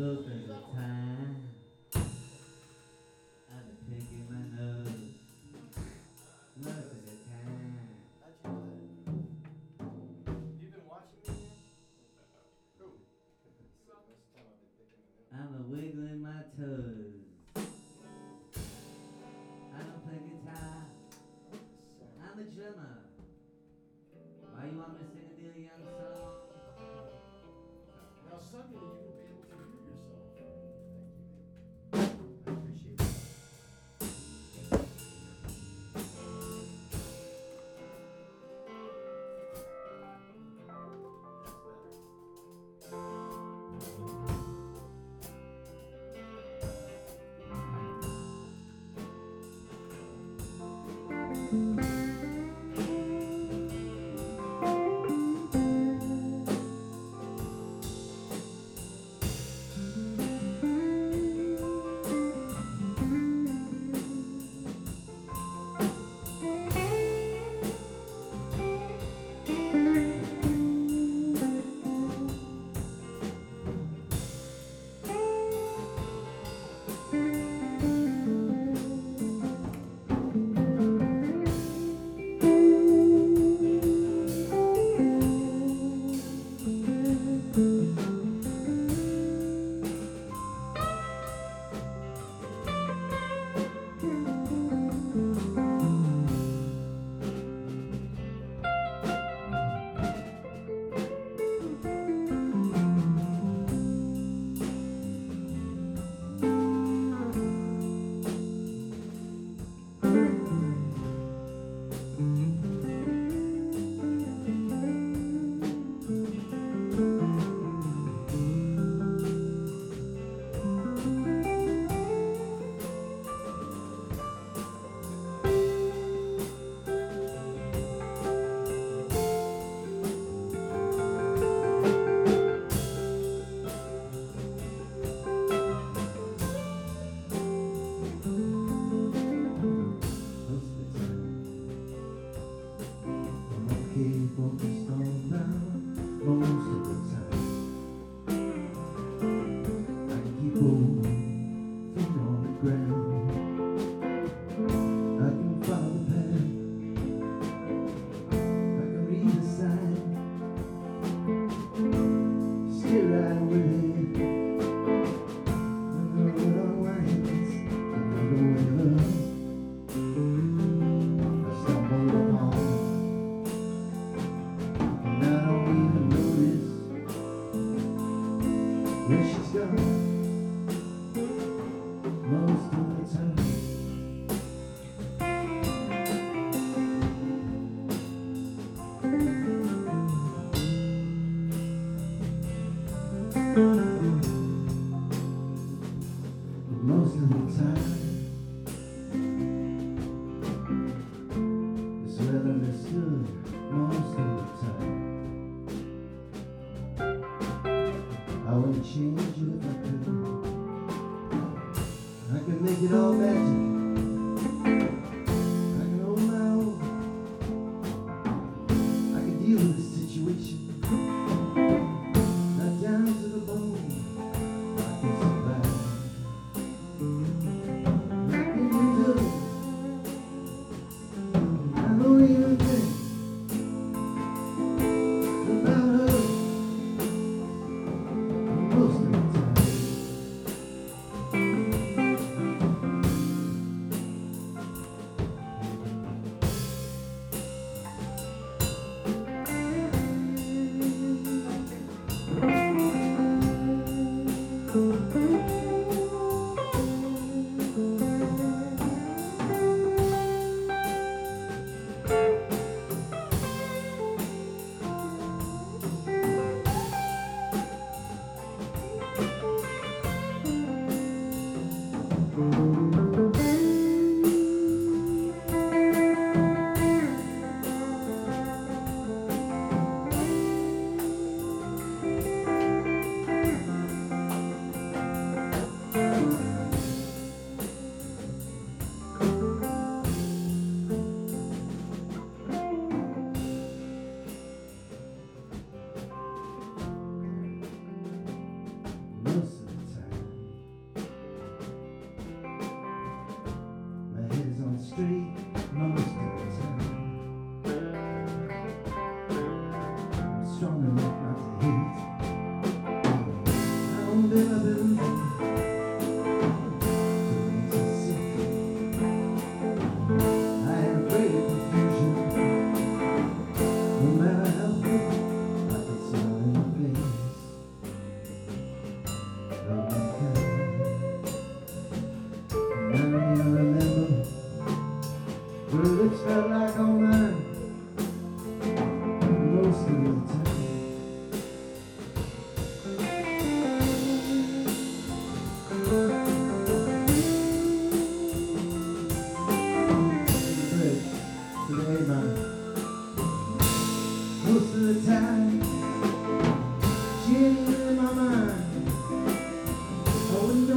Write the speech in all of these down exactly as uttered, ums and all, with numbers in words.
Most of the time, I've been picking my nose. Most of the time. You've been watching me, man? Who? Most of the time I've been picking my nose. I'm a wiggling my toes. I don't play guitar. I'm a drummer. Why you want me to sing a Neil Young song? Now suddenly you will be able to hear yourself. Thank you, man. I appreciate that. Focused on now most of the time. I can keep both feet on the ground. I can follow the path. I can read the sign. Stay right with it. I know it unwinds another way of love. I stumble upon. Where she's gone most of the time. But most of the time it's well understood. Most of the time I wouldn't change it if I could. I could make it all magic. I can hold my own. I can deal with the situation. Not down to the bone. I can survive. Nothing to do. I don't even think about her. Most of the time. Most of the time.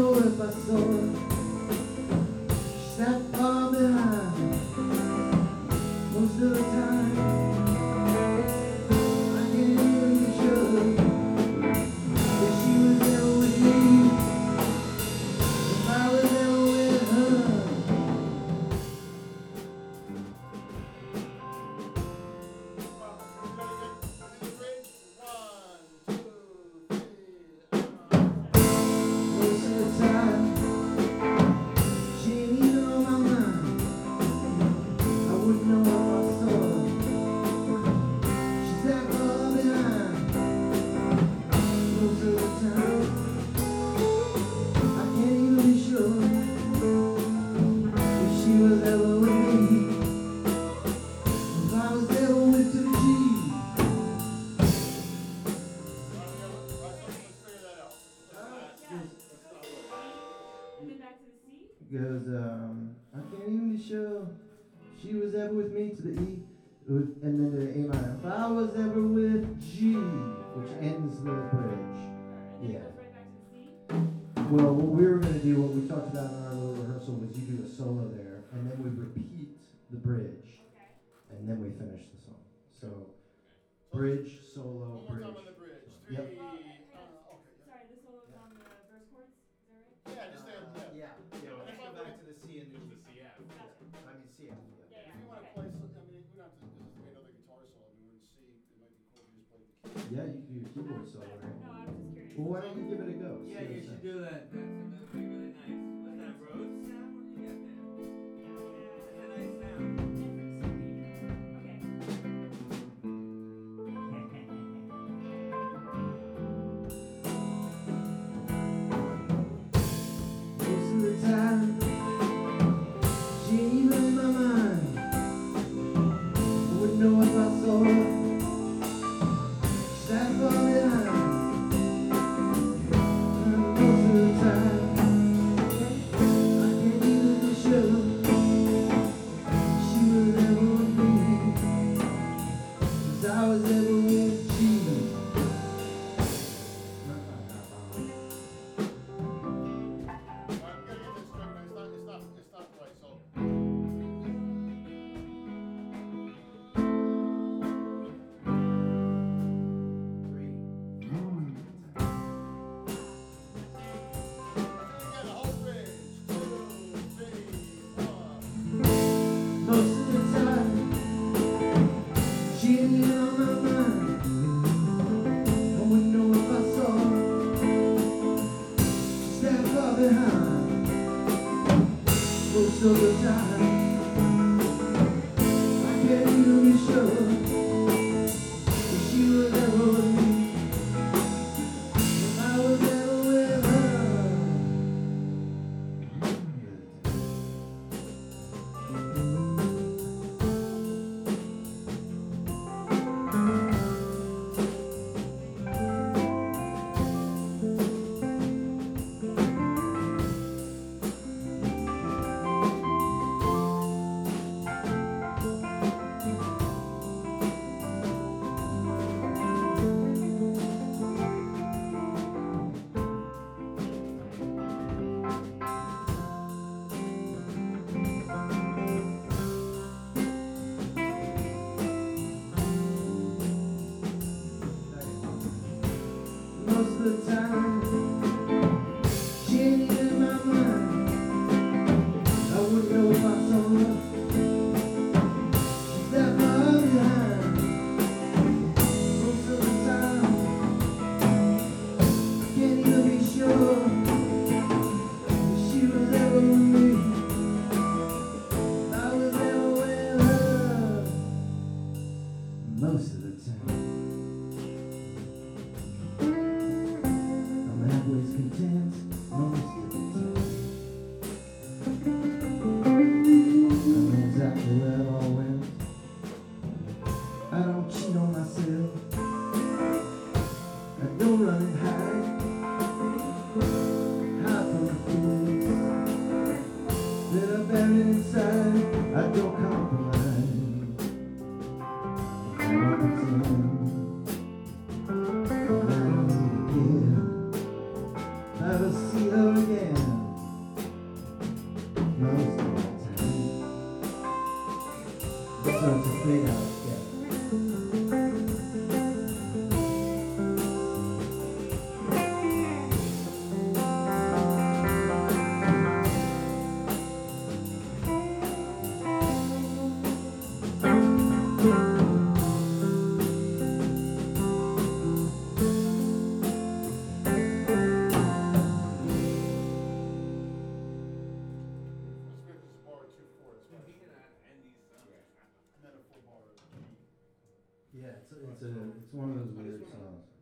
know if I saw her. She sat far behind most of the time. I can't even be sure that she was there with me, if I was there with her. Most of the time, she ain't even on my mind. I wouldn't know if I saw her. She's that far behind. Most of the time, I can't even be sure if she was ever with me, if I was ever with the G. And then back to the C. Goes, um, I can't even be sure she was ever with me to the E, and then to the A minor. If I was ever with G, which ends the bridge. And then Yeah. it goes right back to the C. Well, what we were going to do, what we talked about in our little rehearsal, was you do a solo there, and then we repeat the bridge, Okay. and then we finish the song. So, bridge, solo, One more time on bridge. the bridge. Yep. Three. Well, hang uh, on. okay. Sorry, the solo's on the verse chords. Is that right? Yeah, just stand. Yeah. Yeah, yeah, And let's if go I back wanna- to the C and do the C F. Gotcha. I mean, C F, yeah. Yeah, If yeah. you want to Okay. play, some, I mean, we don't have to. This is another guitar solo. I mean, we're in C. It might be cool if you just play the key. Yeah, you can do your keyboard solo, No, right? I was just curious. Well, why don't you give it a go? See Yeah, what you it should sounds. do that. That's, that would be really nice. What's that, Rhodes sound? What do you got there? That's a nice sound. Okay. Most of the time, she ain't even in my mind. I wouldn't know if I saw her. She sat far behind. Most of the time, I can't even be sure she was ever with me, 'cause I was ever with G. All right, we gotta get this straight. It's not. It's not. It's not right. So. Three. Again, the whole bridge. Two, three, one. Most of the time, she ain't even on my mind. I wouldn't know if I saw her. She sat far behind. Most of the time, I can't even be sure if she was ever with me, if I was ever with her. Most of the time, she ain't even in my mind. I wouldn't know if I saw her. She's that far behind. Most of the time, I can't even be sure if she was ever with me, if I was ever with her. Most of the time. I'm always content most of the time. I know exactly where it all went. I don't cheat on myself. I don't run and hide. Hide from the fools that are buried inside. I don't compromise. I don't pretend. I don't need to give. Never see her again. fade out, yeah. Smith is bar two four. That's why I meant a full bar. Yeah, it's, it's a, it's one of those weird songs.